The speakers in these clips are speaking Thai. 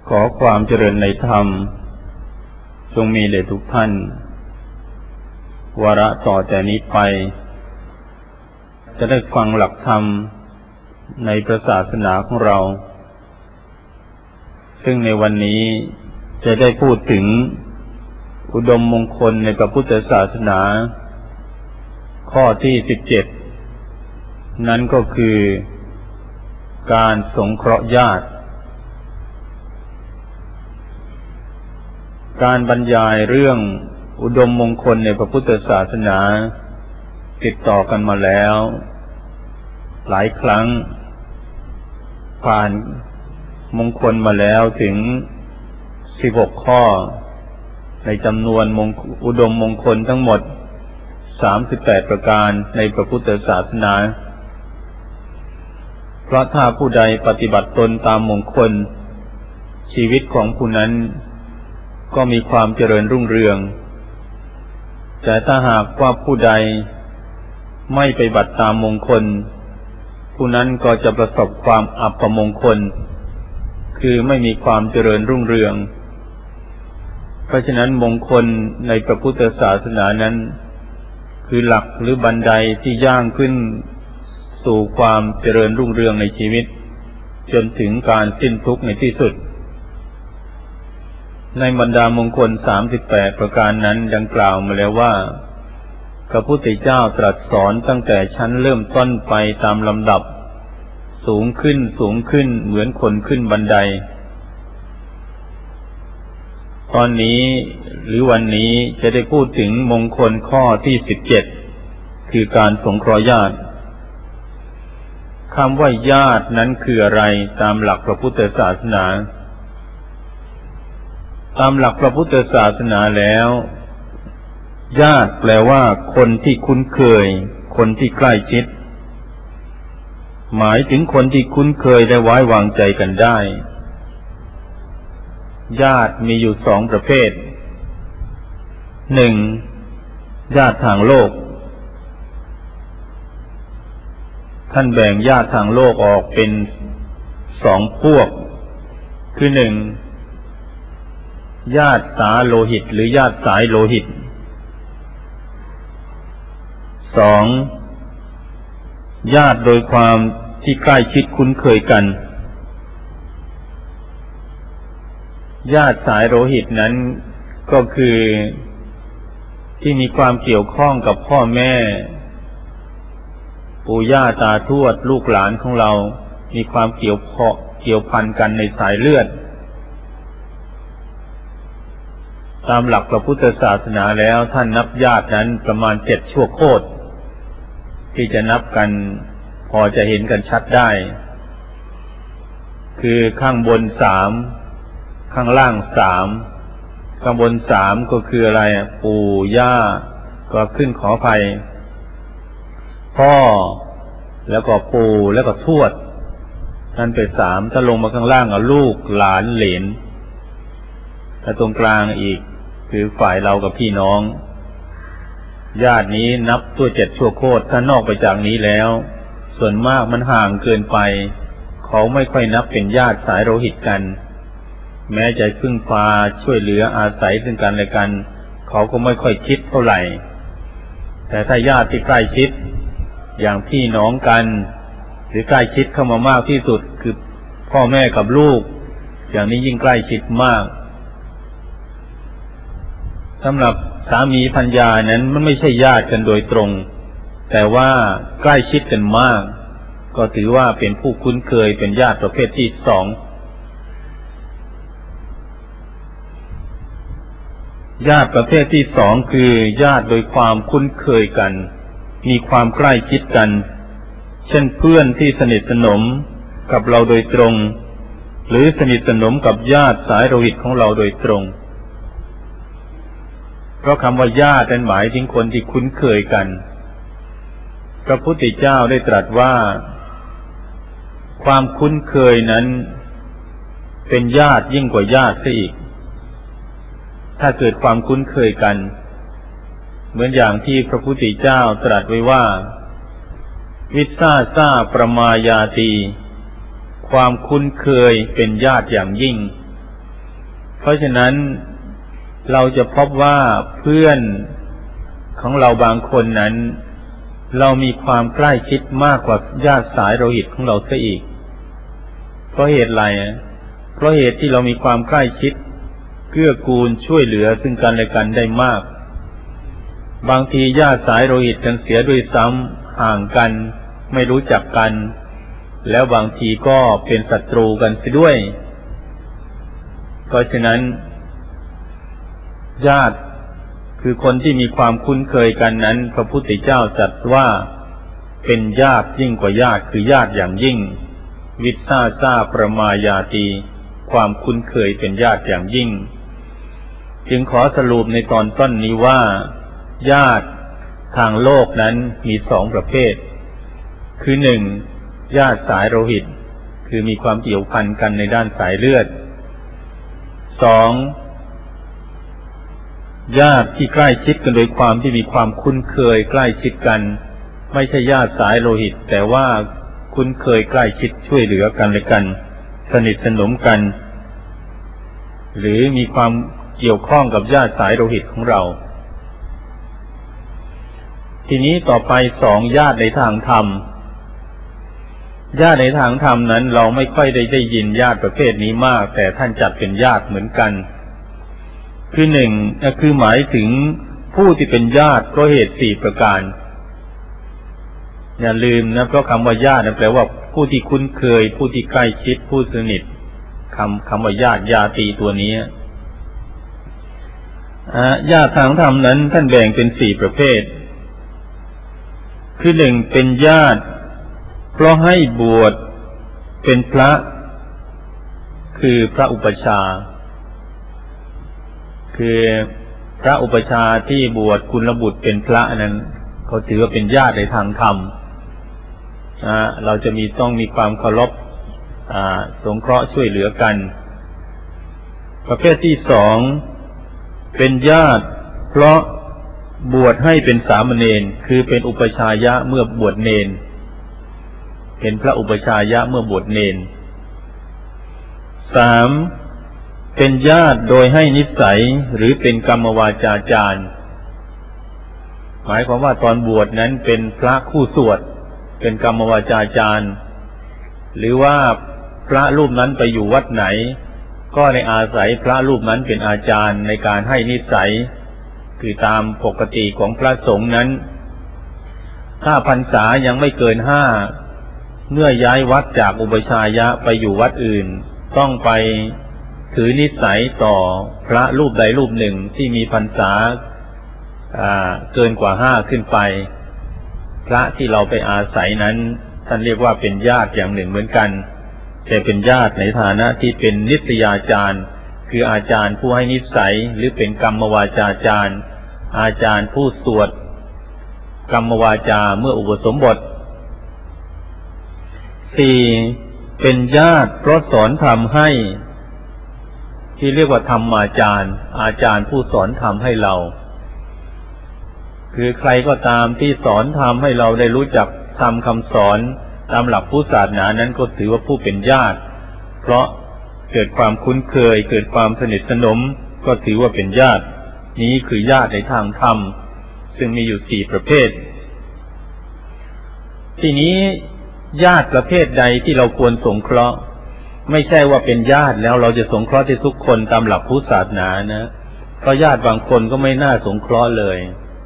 ขอความเจริญในธรรมจงมีแด่ทุกท่านวาระต่อแต่นี้ไปจะได้ฟังหลักธรรมในพระศาสนาของเราซึ่งในวันนี้จะได้พูดถึงอุดมมงคลในพระพุทธศาสนาข้อที่17นั้นก็คือการสงเคราะห์ญาติการบรรยายเรื่องอุดมมงคลในพระพุทธศาสนาติดต่อกันมาแล้วหลายครั้งผ่านมงคลมาแล้วถึง16ข้อในจำนวนอุดมมงคลทั้งหมด38ประการในพระพุทธศาสนาเพราะถ้าผู้ใดปฏิบัติตนตามมงคลชีวิตของผู้นั้นก็มีความเจริญรุ่งเรืองแต่ถ้าหากว่าผู้ใดไม่ปฏิบัติตามมงคลผู้นั้นก็จะประสบความอัปมงคลคือไม่มีความเจริญรุ่งเรืองเพราะฉะนั้นมงคลในพระพุทธศาสนานั้นคือหลักหรือบันไดที่ย่างขึ้นสู่ความเจริญรุ่งเรืองในชีวิตจนถึงการสิ้นทุกข์ในที่สุดในบรรดามงคล38ประการนั้นดังกล่าวมาแล้วว่าพระพุทธเจ้าตรัสสอนตั้งแต่ชั้นเริ่มต้นไปตามลำดับสูงขึ้นสูงขึ้นเหมือนคนขึ้นบันไดตอนนี้หรือวันนี้จะได้พูดถึงมงคลข้อที่17คือการสงเคราะห์ญาติคำว่าญาตินั้นคืออะไรตามหลักพระพุทธศาสนาตามหลักพระพุทธศาสนาแล้วญาติแปลว่าคนที่คุ้นเคยคนที่ใกล้ชิดหมายถึงคนที่คุ้นเคยและไว้วางใจกันได้ญาติมีอยู่2ประเภท1ญาติทางโลกท่านแบ่งญาติทางโลกออกเป็น2พวกคือ1ญาติสาโลหิตหรือญาติสายโลหิต2ญาติโดยความที่ใกล้ชิดคุ้นเคยกันญาติสายโลหิตนั้นก็คือที่มีความเกี่ยวข้องกับพ่อแม่ปู่ย่าตาทวดลูกหลานของเรามีความเกี่ยวพันกันในสายเลือดตามหลักพระพุทธศาสนาแล้วท่านนับญาตินั้นประมาณ7ชั่วโคตรที่จะนับกันพอจะเห็นกันชัดได้คือข้างบน3ข้างล่าง3ข้างบน3ก็คืออะไรปู่ย่าก็ขึ้นขออภัยพ่อแล้วก็ปู่แล้วก็ทวดนั่นเป็น3ถ้าลงมาข้างล่างลูกหลานเหลนและตรงกลางอีกคือฝ่ายเรากับพี่น้องญาตินี้นับตัว7ชั่วโคตรถ้านอกไปจากนี้แล้วส่วนมากมันห่างเกินไปเขาไม่ค่อยนับเป็นญาติสายโลหิตกันแม้จะพึ่งพาช่วยเหลืออาศัยซึ่งกันและกันเขาก็ไม่ค่อยคิดเท่าไหร่แต่ถ้าญาติที่ใกล้ชิดอย่างพี่น้องกันหรือใกล้ชิดเข้ามามากที่สุดคือพ่อแม่กับลูกอย่างนี้ยิ่งใกล้ชิดมากสำหรับสามีภรรยานั้นมันไม่ใช่ญาติกันโดยตรงแต่ว่าใกล้ชิดกันมากก็ถือว่าเป็นผู้คุ้นเคยเป็นญาติประเภทที่2ญาติประเภทที่2คือญาติโดยความคุ้นเคยกันมีความใกล้ชิดกันเช่นเพื่อนที่สนิทสนมกับเราโดยตรงหรือสนิทสนมกับญาติสายโลหิตของเราโดยตรงเพราะคำว่าญาตินั้นหมายถึงคนที่คุ้นเคยกันพระพุทธเจ้าได้ตรัสว่าความคุ้นเคยนั้นเป็นญาติยิ่งกว่าญาติซะอีกถ้าเกิดความคุ้นเคยกันเหมือนอย่างที่พระพุทธเจ้าตรัสไว้ว่าวิสาสาประมายาตีความคุ้นเคยเป็นญาติอย่างยิ่งเพราะฉะนั้นเราจะพบว่าเพื่อนของเราบางคนนั้นเรามีความใกล้ชิดมากกว่าญาติสายโลหิตของเราเสียอีกเพราะเหตุไรเพราะเหตุที่เรามีความใกล้ชิดเกื้อกูลช่วยเหลือซึ่งกันและกันได้มากบางทีญาติสายโลหิตกันเสียด้วยซ้ำห่างกันไม่รู้จักกันแล้วบางทีก็เป็นศัตรูกันเสียด้วยเพราะฉะนั้นญาติคือคนที่มีความคุ้นเคยกันนั้นพระพุทธเจ้าตรัสว่าเป็นญาติยิ่งกว่าญาติคือญาติอย่างยิ่งวิสาสาประมายาตีความคุ้นเคยเป็นญาติอย่างยิ่งจึงขอสรุปในตอนต้นนี้ว่าญาติทางโลกนั้นมีสองประเภทคือหนึ่งญาติสายโลหิตคือมีความเกี่ยวพันกันในด้านสายเลือดสองญาติที่ใกล้ชิดกันโดยความที่มีความคุ้นเคยใกล้ชิดกันไม่ใช่ญาติสายโลหิตแต่ว่าคุ้นเคยใกล้ชิดช่วยเหลือกันและกันสนิทสนมกันหรือมีความเกี่ยวข้องกับญาติสายโลหิตของเราทีนี้ต่อไปสองญาติในทางธรรมญาติในทางธรรมนั้นเราไม่ค่อยได้ยินญาติประเภทนี้มากแต่ท่านจัดเป็นญาติเหมือนกันคือหนึ่งคือหมายถึงผู้ที่เป็นญาติเพราะเหตุสี่ประการอย่าลืมนะเพราะคำว่าญาตินั้นแปลว่าผู้ที่คุ้นเคยผู้ที่ใกล้ชิดผู้สนิทคำว่าญาติญาติตัวนี้ญาติทางธรรมนั้นท่านแบ่งเป็นสี่ประเภทคือหนึ่งเป็นญาติเพราะให้บวชเป็นพระคือพระอุปัชฌาย์คือพระอุปัชฌาย์ที่บวชกุลบุตรเป็นพระนั้นเขาถือว่าเป็นญาติในทางธรรมเราจะต้องมีความเคารพสงเคราะห์ช่วยเหลือกันประเภทที่สองเป็นญาติเพราะบวชให้เป็นสามเณรคือเป็นอุปชายะเมื่อบวชเณรเป็นพระอุปชายะเมื่อบวชเณรสามเป็นญาติโดยให้นิสัยหรือเป็นกรรมวาจาจารย์หมายความว่าตอนบวชนั้นเป็นพระคู่สวดเป็นกรรมวาจาจารย์หรือว่าพระรูปนั้นไปอยู่วัดไหนก็ในอาศัยพระรูปนั้นเป็นอาจารย์ในการให้นิสัยคือตามปกติของพระสงฆ์นั้นถ้าพรรษายังไม่เกินห้าเมื่อย้ายวัดจากอุปชายะไปอยู่วัดอื่นต้องไปถือนิสัยต่อพระรูปใดรูปหนึ่งที่มีพรรษาเกินกว่าห้าขึ้นไปพระที่เราไปอาศัยนั้นท่านเรียกว่าเป็นญาติอย่างหนึ่งเหมือนกันแต่เป็นญาติในฐานะที่เป็นนิสยาจารย์คืออาจารย์ผู้ให้นิสัยหรือเป็นกรรมวาจาจารย์อาจารย์ผู้สวดกรรมวาจาเมื่ออุปสมบทสี่เป็นญาติเพราะสอนธรรมให้ที่เรียกว่าธรรมาจารย์อาจารย์ผู้สอนธรรมให้เราคือใครก็ตามที่สอนธรรมให้เราได้รู้จักธรรมคำสอนตามหลักพุทธศาสนานั้นก็ถือว่าผู้เป็นญาติเพราะเกิดความคุ้นเคยเกิดความสนิทสนมก็ถือว่าเป็นญาตินี้คือญาติในทางธรรมซึ่งมีอยู่สี่ประเภททีนี้ญาติประเภทใดที่เราควรสงเคราะห์ไม่ใช่ว่าเป็นญาติแล้วเราจะสงเคราะห์ที่ทุกคนตามหลักพุทธศาสนานะเพราะญาติบางคนก็ไม่น่าสงเคราะห์เลย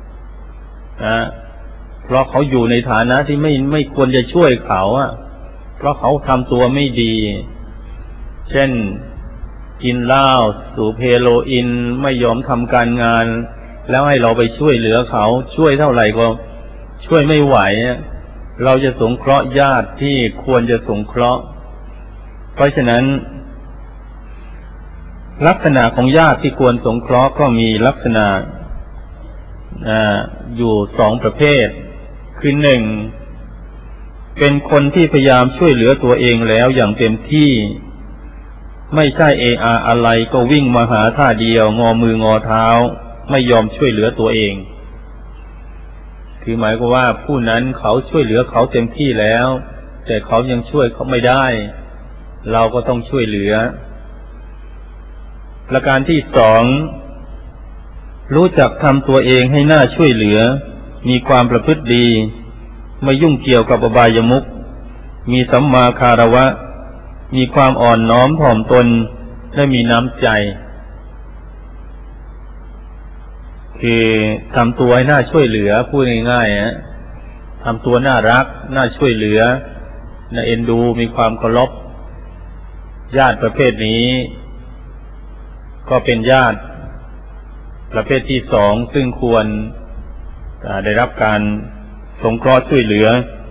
เพราะเขาอยู่ในฐานะที่ไม่ควรจะช่วยเขาเพราะเขาทำตัวไม่ดีเช่นกินเหล้าสูบเฮโรอีนไม่ยอมทำการงานแล้วให้เราไปช่วยเหลือเขาช่วยเท่าไหร่ก็ช่วยไม่ไหวเราจะสงเคราะห์ญาติที่ควรจะสงเคราะห์เพราะฉะนั้นลักษณะของญาติที่ควรสงเคราะห์ก็มีลักษณะอยู่สองประเภทคือหนึ่งเป็นคนที่พยายามช่วยเหลือตัวเองแล้วอย่างเต็มที่ไม่ใช่อะไรก็วิ่งมาหาท่าเดียวงอมืองอเท้าไม่ยอมช่วยเหลือตัวเองคือหมายความว่าผู้นั้นเขาช่วยเหลือเขาเต็มที่แล้วแต่เขายังช่วยเขาไม่ได้เราก็ต้องช่วยเหลือประการที่สองรู้จักทำตัวเองให้น่าช่วยเหลือมีความประพฤติดีไม่ยุ่งเกี่ยวกับอบายมุขมีสัมมาคารวะมีความอ่อนน้อมถ่อมตนและมีน้ำใจคือทำตัวให้น่าช่วยเหลือพูดง่ายๆทำตัวน่ารักน่าช่วยเหลือน่าเอ็นดูมีความเคารพญาติประเภทนี้ก็เป็นญาติประเภทที่สองซึ่งควรได้รับการสงเคราะห์ช่วยเหลือ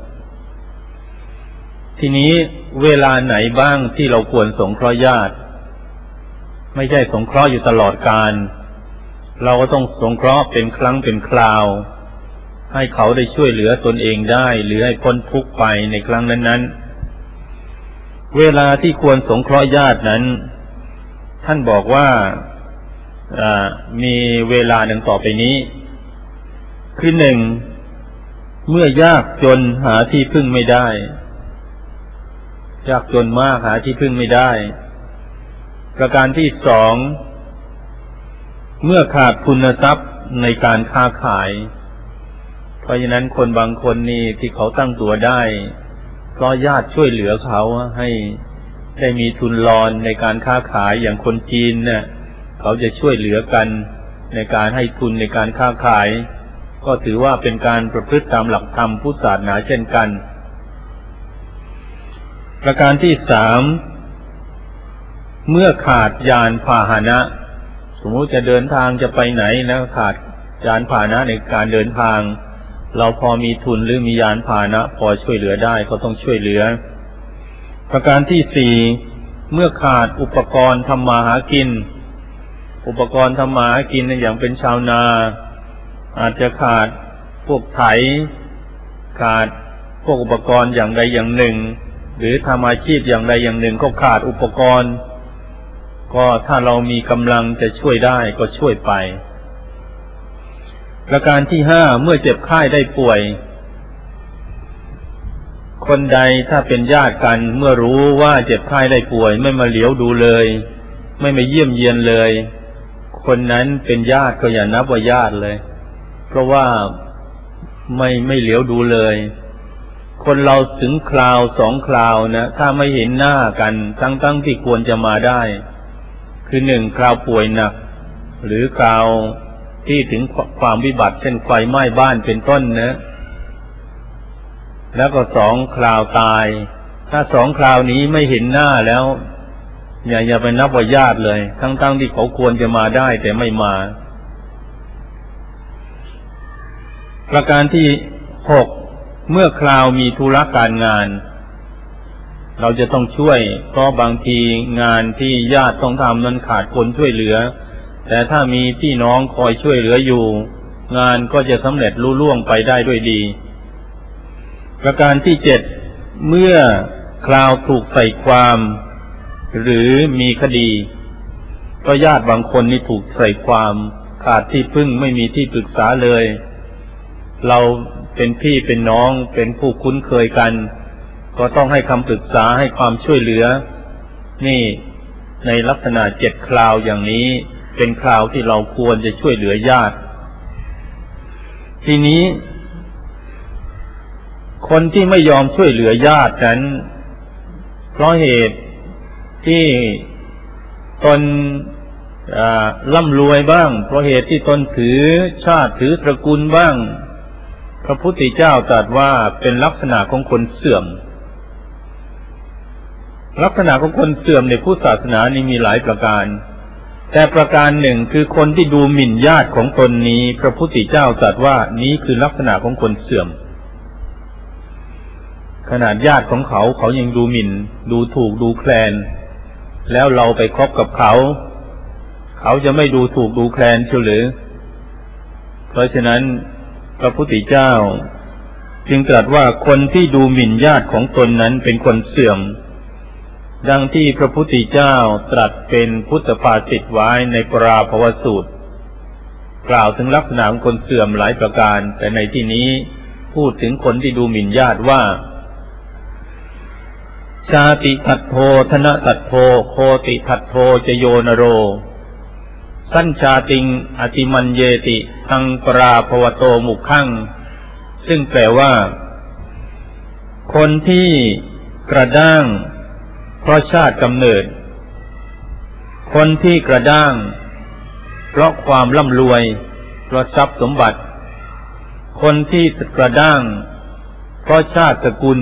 ทีนี้เวลาไหนบ้างที่เราควรสงเคราะห์ญาติไม่ใช่สงเคราะห์อยู่ตลอดกาลเราก็ต้องสงเคราะห์เป็นครั้งเป็นคราวให้เขาได้ช่วยเหลือตนเองได้หรือให้พ้นทุกข์ไปในครั้งนั้นๆเวลาที่ควรสงเคราะห์ญาตินั้นท่านบอกว่ามีเวลาหนึ่งต่อไปนี้คือหนึ่งเมื่อยากจนหาที่พึ่งไม่ได้ยากจนมากหาที่พึ่งไม่ได้ประการที่สองเมื่อขาดทุนทรัพย์ในการค้าขายเพราะฉะนั้นคนบางคนนี่ที่เขาตั้งตัวได้เพราะญาติช่วยเหลือเขาให้ได้มีทุนรอนในการค้าขายอย่างคนจีนเนี่ยเขาจะช่วยเหลือกันในการให้ทุนในการค้าขายก็ถือว่าเป็นการประพฤติตามหลักธรรมพุทธศาสนาเช่นกันประการที่สามเมื่อขาดยานพาหนะสมมุติจะเดินทางจะไปไหนนะขาดยานพาหนะในการเดินทางเราพอมีทุนหรือมียานพาหนะพอช่วยเหลือได้ก็ต้องช่วยเหลือประการที่สี่เมื่อขาดอุปกรณ์ทำมาหากินอุปกรณ์ทำมาหากินอย่างเป็นชาวนาอาจจะขาดพวกไถขาดพวกอุปกรณ์อย่างใดอย่างหนึ่งหรือทำอาชีพอย่างใดอย่างหนึ่งก็ขาดอุปกรณ์ก็ถ้าเรามีกำลังจะช่วยได้ก็ช่วยไปประการที่ห้าเมื่อเจ็บไข้ได้ป่วยคนใดถ้าเป็นญาติกันเมื่อรู้ว่าเจ็บไข้ได้ป่วยไม่มาเหลียวดูเลยไม่มาเยี่ยมเยียนเลยคนนั้นเป็นญาติก็อย่านับว่าญาติเลยเพราะว่าไม่เหลียวดูเลยคนเราถึงคราวสองคราวนะถ้าไม่เห็นหน้ากันทั้งที่ควรจะมาได้คือหนึ่งคราวป่วยหนักหรือคราวที่ถึงความวิบัติเช่นไฟไหม้บ้านเป็นต้นนะแล้วก็สองคราวตายถ้าสองคราวนี้ไม่เห็นหน้าแล้วอย่าไปนับว่าญาติเลยทั้งที่เขาควรจะมาได้แต่ไม่มาประการที่หกเมื่อคราวมีธุระการงานเราจะต้องช่วยเพราะบางทีงานที่ญาติต้องทำนั้นขาดคนช่วยเหลือแต่ถ้ามีพี่น้องคอยช่วยเหลืออยู่งานก็จะสำเร็จลุล่วงไปได้ด้วยดีประการที่เจ็ดเมื่อคราวถูกใส่ความหรือมีคดีก็ญาติบางคนนี่ถูกใส่ความขาดที่พึ่งไม่มีที่ปรึกษาเลยเราเป็นพี่เป็นน้องเป็นผู้คุ้นเคยกันก็ต้องให้คำปรึกษาให้ความช่วยเหลือนี่ในลักษณะเจ็ดคราวอย่างนี้เป็นคราวที่เราควรจะช่วยเหลือญาติทีนี้คนที่ไม่ยอมช่วยเหลือญาตินั้นเพราะเหตุที่ตนร่ำรวยบ้างเพราะเหตุที่ตนถือชาติถือตระกูลบ้างพระพุทธเจ้าตรัสว่าเป็นลักษณะของคนเสื่อมลักษณะของคนเสื่อมในพุทธศาสนานี้มีหลายประการแต่ประการหนึ่งคือคนที่ดูหมิ่นญาติของตนนี้พระพุทธเจ้าตรัสว่านี้คือลักษณะของคนเสื่อมขนาดญาติของเขายังดูหมิ่นดูถูกดูแคลนแล้วเราไปคบกับเขาจะไม่ดูถูกดูแคลนเชียวหรือเพราะฉะนั้นพระพุทธเจ้าจึงตรัสว่าคนที่ดูหมิ่นญาติของตนนั้นเป็นคนเสื่อมดังที่พระพุทธเจ้าตรัสเป็นพุทธภาษิตไว้ในปราภวสูตรกล่าวถึงลักษณะของคนเสื่อมหลายประการแต่ในที่นี้พูดถึงคนที่ดูหมิ่นญาติว่าชาติทัตโธธนะทัตโธโคติทัตโธจโยนโรสัญชาติงอติมัญเยติอังปราภวโตมุขังซึ่งแปลว่าคนที่กระด้างเพราะชาติกำเนิดคนที่กระด้างเพราะความร่ำรวยเพราะทรัพย์สมบัติคนที่กระด้างเพราะชาติสกุล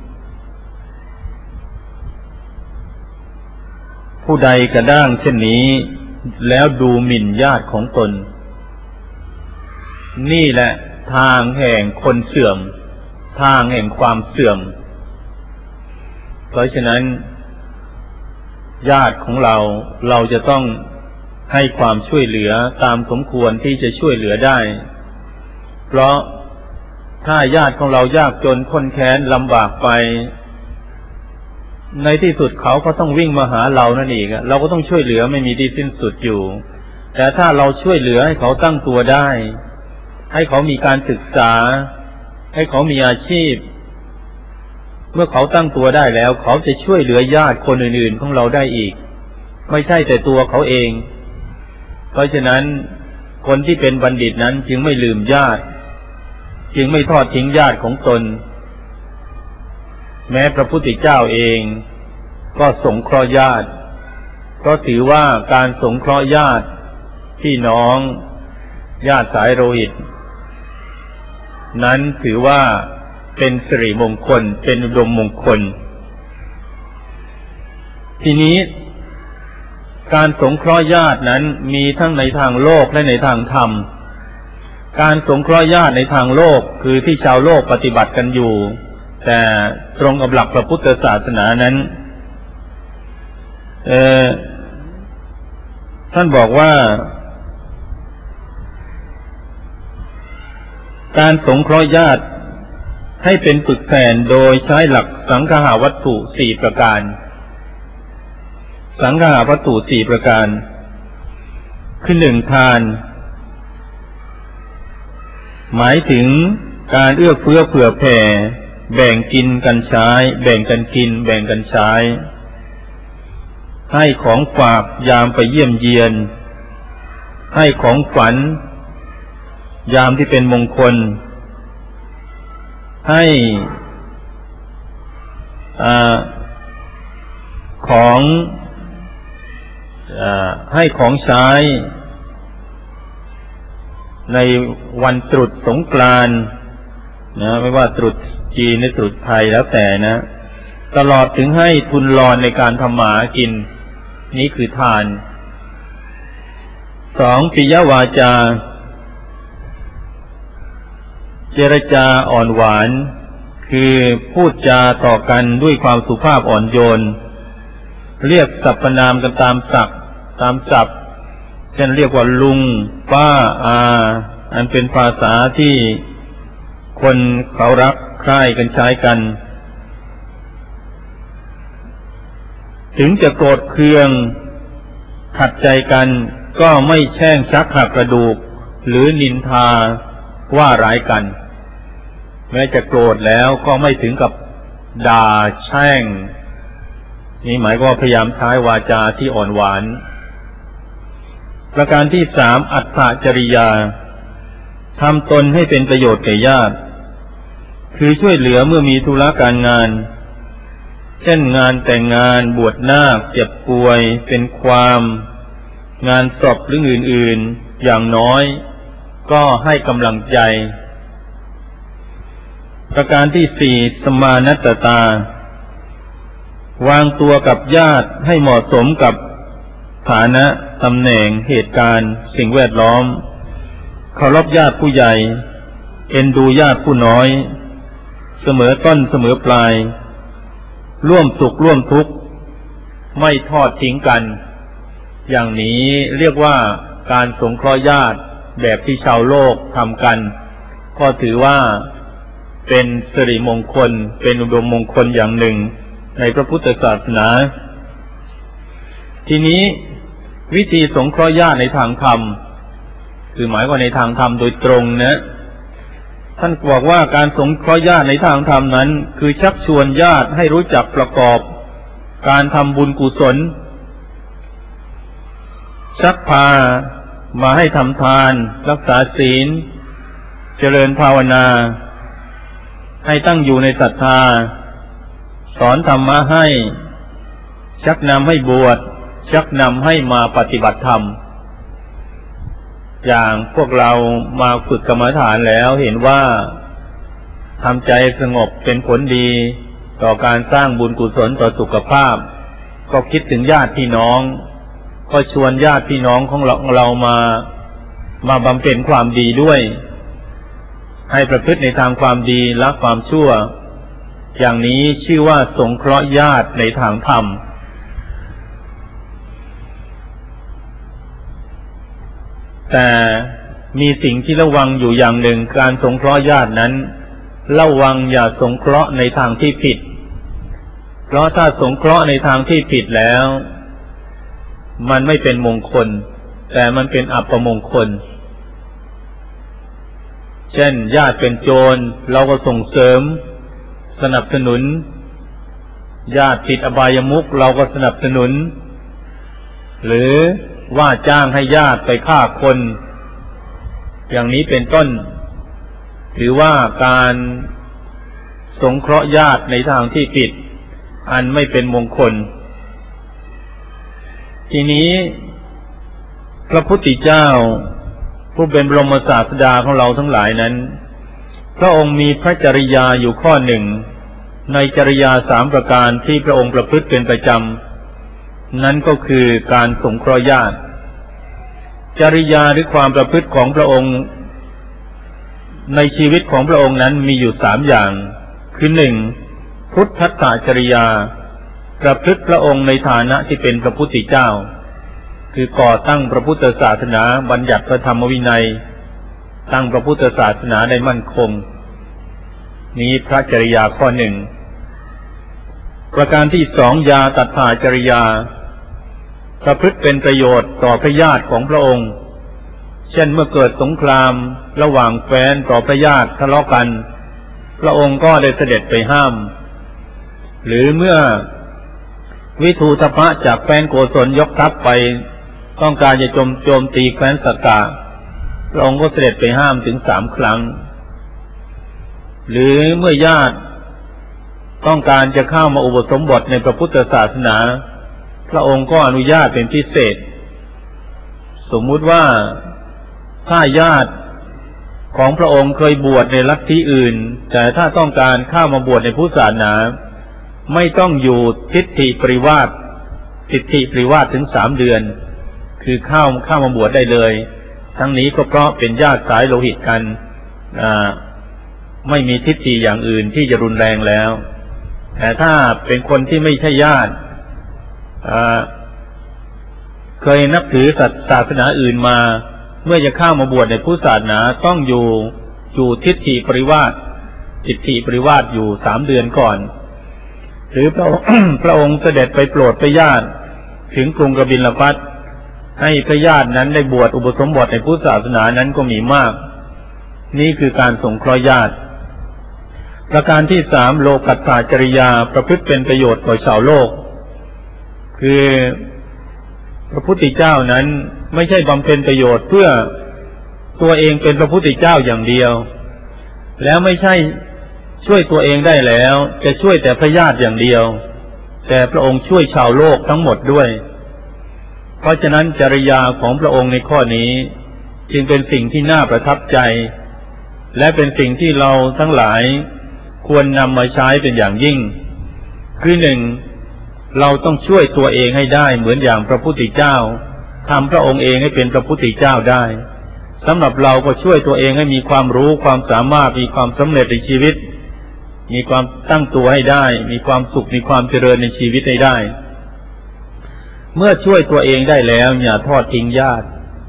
ผู้ใดกระด้างเช่นนี้แล้วดูหมิ่นญาติของตนนี่แหละทางแห่งคนเสื่อมทางแห่งความเสื่อมเพราะฉะนั้นญาติของเราจะต้องให้ความช่วยเหลือตามสมควรที่จะช่วยเหลือได้เพราะถ้าญาติของเรายากจนข้นแค้นลำบากไปในที่สุดเขาก็ต้องวิ่งมาหาเรานั่นเองเราก็ต้องช่วยเหลือไม่มีที่สิ้นสุดอยู่แต่ถ้าเราช่วยเหลือให้เขาตั้งตัวได้ให้เขามีการศึกษาให้เขามีอาชีพเมื่อเขาตั้งตัวได้แล้วเขาจะช่วยเหลือญาติคนอื่นๆของเราได้อีกไม่ใช่แต่ตัวเขาเองเพราะฉะนั้นคนที่เป็นบัณฑิตนั้นจึงไม่ลืมญาติจึงไม่ทอดทิ้งญาติของตนแม้พระพุทธเจ้าเองก็สงเคราะห์ญาติเพราะถือว่าการสงเคราะห์ญาติพี่น้องญาติสายโลหิตนั้นถือว่าเป็นสิริมงคลเป็นอุดมมงคลทีนี้การสงเคราะห์ญาตินั้นมีทั้งในทางโลกและในทางธรรมการสงเคราะห์ญาติในทางโลกคือที่ชาวโลกปฏิบัติกันอยู่แต่ตรงกับหลักพระพุทธศาสนานั้นท่านบอกว่าการสงเคราะห์ญาติให้เป็นปึกแผ่นโดยใช้หลักสังฆาวัตถุ4ประการสังฆาวัตถุ4ประการคือ1ทานหมายถึงการเอื้อเฟื้อเผื่อแผ่แบ่งกินกันใช้แบ่งกันกินแบ่งกันใช้ให้ของฝากยามไปเยี่ยมเยียนให้ของขวัญยามที่เป็นมงคลให้ของใช้ในวันตรุษสงกรานต์นะไม่ว่าตรุษจีนหรือตรุษไทยแล้วแต่นะตลอดถึงให้ทุนรอนในการทำหมากินนี่คือทาน2ปิยวาจาเจรจาอ่อนหวานคือพูดจาต่อกันด้วยความสุภาพอ่อนโยนเรียกสรรพนามกันตามศักดิ์ตามศัพท์เช่นเรียกว่าลุงป้าอาอันเป็นภาษาที่คนเขารักใคร่กันใช้กันถึงจะโกรธเคืองขัดใจกันก็ไม่แช่งชักหักกระดูกหรือนินทาว่าร้ายกันแม้จะโกรธแล้วก็ไม่ถึงกับด่าแช่งนี่หมายว่าพยายามใช้วาจาที่อ่อนหวานประการที่3อัตถจริยาทำตนให้เป็นประโยชน์แก่ญาติคือช่วยเหลือเมื่อมีธุระการงานเช่นงานแต่งงานบวชนาคเจ็บป่วยเป็นความงานศพหรืออื่นๆอย่างน้อยก็ให้กำลังใจประการที่4สมานัตตาวางตัวกับญาติให้เหมาะสมกับฐานะตำแหน่งเหตุการณ์สิ่งแวดล้อมเคารพญาติผู้ใหญ่เอ็นดูญาติผู้น้อยเสมอต้นเสมอปลายร่วมสุขร่วมทุกข์ไม่ทอดทิ้งกันอย่างนี้เรียกว่าการสงเคราะห์ญาติแบบที่ชาวโลกทำกันก็ถือว่าเป็นสิริมงคลเป็นอุดมมงคลอย่างหนึ่งในพระพุทธศาสนาทีนี้วิธีสงเคราะห์ญาติในทางธรรมคือหมายว่าในทางธรรมโดยตรงนะท่านบอกว่าการสงเคราะห์ญาติในทางธรรมนั้นคือชักชวนญาติให้รู้จักประกอบการทำบุญกุศลชักพามาให้ทำทานรักษาศีลเจริญภาวนาให้ตั้งอยู่ในศรัทธาสอนธรรมะให้ชักนำให้บวชชักนำให้มาปฏิบัติธรรมอย่างพวกเรามาฝึกกรรมฐานแล้วเห็นว่าทำใจสงบเป็นผลดีต่อการสร้างบุญกุศลต่อสุขภาพก็คิดถึงญาติพี่น้องก็ชวนญาติพี่น้องของเรามาบำเพ็ญความดีด้วยให้ประพฤติในทางความดีละความชั่วอย่างนี้ชื่อว่าสงเคราะห์ญาติในทางธรรมแต่มีสิ่งที่ระวังอยู่อย่างหนึ่งการสงเคราะห์ญาตินั้นระวังอย่าสงเคราะห์ในทางที่ผิดเพราะถ้าสงเคราะห์ในทางที่ผิดแล้วมันไม่เป็นมงคลแต่มันเป็นอัปมงคลเช่นญาติเป็นโจรเราก็ส่งเสริมสนับสนุนญาติติดอบายมุขเราก็สนับสนุนหรือว่าจ้างให้ญาติไปฆ่าคนอย่างนี้เป็นต้นถือว่าการสงเคราะห์ญาติในทางที่ผิดอันไม่เป็นมงคลทีนี้พระพุทธเจ้าผู้เป็นบรมศาสดาของเราทั้งหลายนั้นพระองค์มีพระจริยาอยู่ข้อหนึ่งในจริยา3ประการที่พระองค์ประพฤติเป็นประจำนั้นก็คือการสงเคราะห์ญาติจริยาหรือความประพฤติของพระองค์ในชีวิตของพระองค์นั้นมีอยู่3อย่างคือ 1. พุทธัตถจริยาประพฤติพระองค์ในฐานะที่เป็นพระพุทธเจ้าคือก่อตั้งพระพุทธศาสนาบัญญัติพระธรรมวินัยตั้งพระพุทธศาสนาได้มั่นคงนี้พระจริยาข้อ 1ประการที่ 2. ญาตัฏฐจริยาประพฤติเป็นประโยชน์ต่อพระญาติของพระองค์เช่นเมื่อเกิดสงครามระหว่างแคว้นต่อพระญาติทะเลาะกันพระองค์ก็ได้เสด็จไปห้ามหรือเมื่อวิทูธพะจากแคว้นโกศลยกทัพไปต้องการจะโจมตีแคว้นสักกะพระองค์ก็เสด็จไปห้ามถึง3 ครั้งหรือเมื่อญาติต้องการจะเข้ามาอุปสมบทในพระพุทธศาสนาพระองค์ก็อนุญาตเป็นพิเศษสมมุติว่าถ้าญาติของพระองค์เคยบวชในลัทธิอื่นแต่ถ้าต้องการเข้ามาบวชในพุทธศาสนาไม่ต้องอยู่ทิฏฐิปริวาสถึง3 เดือนคือเข้ามาบวชได้เลยทั้งนี้ก็เพราะเป็นญาติสายโลหิตกันไม่มีทิฏฐิอย่างอื่นที่จะรุนแรงแล้วแต่ถ้าเป็นคนที่ไม่ใช่ญาติเคยนับถือศาสนาอื่นมาเมื่อจะเข้ามาบวชในพุทธศาสนาต้องอยู่ทิฏฐิปริวาสอยู่3 เดือนก่อนหรือพระองค์เสด็จไปโปรดพระญาติถึงกรุงกบิลพัสดุให้พระญาตินั้นได้บวชอุปสมบทในพุทธศาสนานั้นก็มีมากนี่คือการสงเคราะห์ญาติประการที่ 3โลกัตถจริยาประพฤติเป็นประโยชน์ต่อชาวโลกคือพระพุทธเจ้านั้นไม่ใช่บำเพ็ญประโยชน์เพื่อตัวเองเป็นพระพุทธเจ้าอย่างเดียวแล้วไม่ใช่ช่วยตัวเองได้แล้วจะช่วยแต่พระญาติอย่างเดียวแต่พระองค์ช่วยชาวโลกทั้งหมดด้วยเพราะฉะนั้นจริยาของพระองค์ในข้อนี้จึงเป็นสิ่งที่น่าประทับใจและเป็นสิ่งที่เราทั้งหลายควรนำมาใช้เป็นอย่างยิ่งคือ 1. เราต้องช่วยตัวเองให้ได้เหมือนอย่างพระพุทธเจ้าทำพระองค์เองให้เป็นพระพุทธเจ้าได้สำหรับเราก็ช่วยตัวเองให้มีความรู้ความสามารถมีความสำเร็จในชีวิตมีความตั้งตัวให้ได้มีความสุขมีความเจริญในชีวิตให้ได้เมื่อช่วยตัวเองได้แล้วอย่าทอดทิ้งญาติ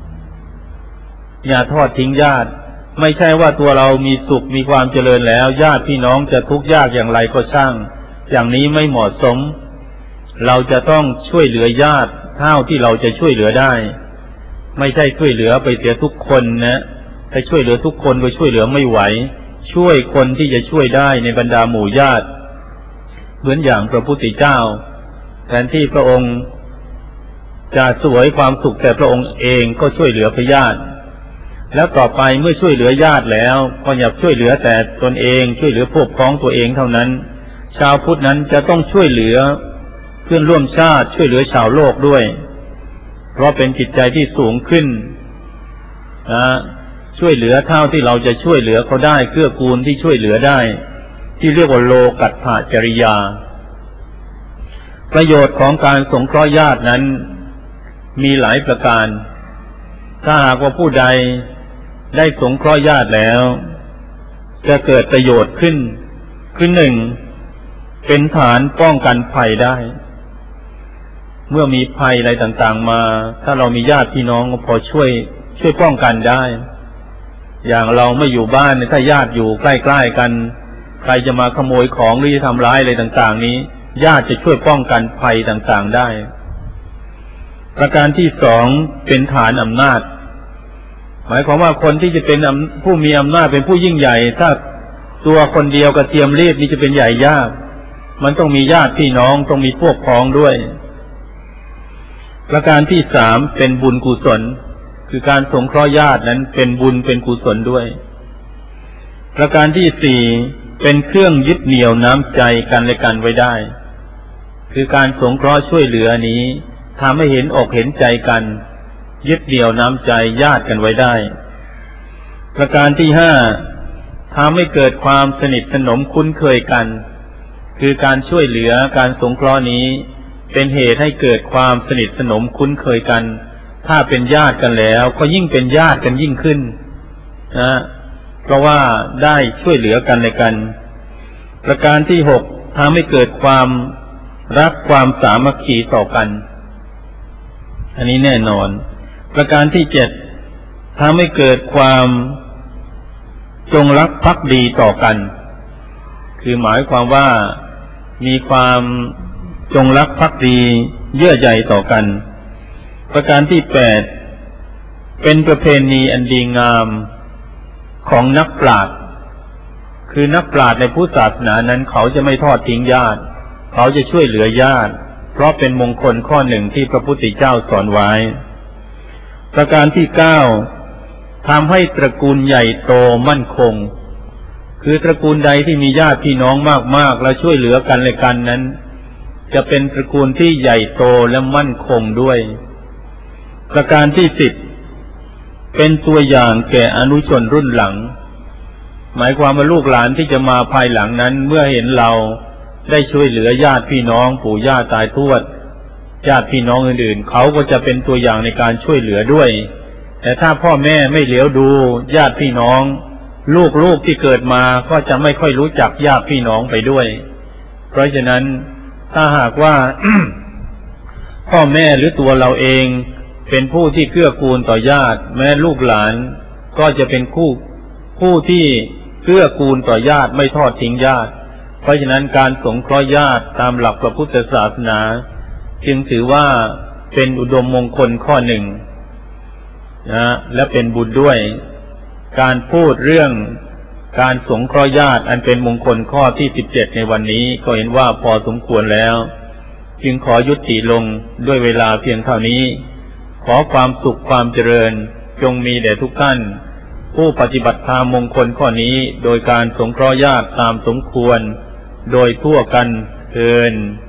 ไม่ใช่ว่าตัวเรามีสุขมีความเจริญแล้วญาติพี่น้องจะทุกข์ยากอย่างไรก็ช่างอย่างนี้ไม่เหมาะสมเราจะต้องช่วยเหลือญาติเท่าที่เราจะช่วยเหลือได้ไม่ใช่ช่วยเหลือไปเสียทุกคนนะถ้าช่วยเหลือทุกคนก็ช่วยเหลือไม่ไหวช่วยคนที่จะช่วยได้ในบรรดาหมู่ญาติเหมือนอย่างพระพุทธเจ้าแทนที่พระองค์จะเสวยความสุขแต่พระองค์เองก็ช่วยเหลือพระญาติแล้วต่อไปเมื่อช่วยเหลือญาติแล้วก็อย่าช่วยเหลือแต่ตนเองช่วยเหลือพวกพ้องตัวเองเท่านั้นชาวพุทธนั้นจะต้องช่วยเหลือเพื่อนร่วมชาติช่วยเหลือชาวโลกด้วยเพราะเป็นจิตใจที่สูงขึ้นช่วยเหลือเท่าที่เราจะช่วยเหลือเขาได้เกื้อกูลที่ช่วยเหลือได้ที่เรียกว่าโลกัตถจริยาประโยชน์ของการสงเคราะห์ญาตินั้นมีหลายประการถ้าหากว่าผู้ใดได้สงเคราะห์ญาติแล้วจะเกิดประโยชน์ขึ้นคือหนึ่งเป็นฐานป้องกันภัยได้เมื่อมีภัยอะไรต่างๆมาถ้าเรามีญาติพี่น้องก็พอช่วยป้องกันได้อย่างเราไม่อยู่บ้านถ้าญาติอยู่ใกล้ๆกันใครจะมาขโมยของหรือจะทำร้ายอะไรต่างๆนี้ญาติจะช่วยป้องกันภัยต่างๆได้ประการที่สองเป็นฐานอำนาจหมายความว่าคนที่จะเป็นผู้มีอำนาจเป็นผู้ยิ่งใหญ่ถ้าตัวคนเดียวกระเทียมรีบนี่จะเป็นใหญ่ยากมันต้องมีญาติพี่น้องต้องมีพวกพ้องด้วยประการที่สามเป็นบุญกุศลคือการสงเคราะห์ญาตินั้นเป็นบุญเป็นกุศลด้วยประการที่สี่เป็นเครื่องยึดเหนี่ยวน้ำใจกันและกันไว้ได้คือการสงเคราะห์ช่วยเหลือนี้ทำให้เห็นอกเห็นใจกันยึดเหนี่ยวน้ำใจญาติกันไว้ได้ประการที่ห้าทำให้เกิดความสนิทสนมคุ้นเคยกันคือการช่วยเหลือการสงเคราะห์นี้เป็นเหตุให้เกิดความสนิทสนมคุ้นเคยกันถ้าเป็นญาติกันแล้วก็ยิ่งเป็นญาติกันยิ่งขึ้นเพราะว่าได้ช่วยเหลือกันและกันประการที่หกทำให้เกิดความรักความสามัคคีต่อกันอันนี้แน่นอนประการที่เจ็ดทำให้เกิดความจงรักภักดีต่อกันคือหมายความว่ามีความจงรักภักดีเยื่อใยต่อกันประการที่แปดเป็นประเพณีอันดีงามของนักปราชญ์คือนักปราชญ์ในพุทธศาสนานั้นเขาจะไม่ทอดทิ้งญาติเขาจะช่วยเหลือญาติเพราะเป็นมงคลข้อหนึ่งที่พระพุทธเจ้าสอนไว้ประการที่เก้าทำให้ตระกูลใหญ่โตมั่นคงคือตระกูลใดที่มีญาติพี่น้องมากๆและช่วยเหลือกันและกันนั้นจะเป็นตระกูลที่ใหญ่โตและมั่นคงด้วยประการที่สิบเป็นตัวอย่างแก่อนุชนรุ่นหลังหมายความว่าลูกหลานที่จะมาภายหลังนั้นเมื่อเห็นเราได้ช่วยเหลือญาติพี่น้องปู่ย่าตายทวดญาติพี่น้องอื่นๆเขาก็จะเป็นตัวอย่างในการช่วยเหลือด้วยแต่ถ้าพ่อแม่ไม่เหลียวดูญาติพี่น้องลูกที่เกิดมาก็จะไม่ค่อยรู้จักญาติพี่น้องไปด้วยเพราะฉะนั้นถ้าหากว่า พ่อแม่หรือตัวเราเองเป็นผู้ที่เกื้อกูลต่อญาติแม้ลูกหลานก็จะเป็นผู้ที่เกื้อกูลต่อญาติไม่ทอดทิ้งญาติเพราะฉะนั้นการสงเคราะห์ญาติตามหลักพระพุทธศาสนาจึงถือว่าเป็นอุดมมงคลข้อหนึ่งและเป็นบุญด้วยการพูดเรื่องการสงเคราะห์ญาติอันเป็นมงคลข้อที่17ในวันนี้ก็เห็นว่าพอสมควรแล้วจึงขอยุติลงด้วยเวลาเพียงเท่านี้ขอความสุขความเจริญจงมีแด่ทุกท่านผู้ปฏิบัติธรรมมงคลข้อนี้โดยการสงเคราะห์ญาติตามสมควรโดยทั่วกันเทอญ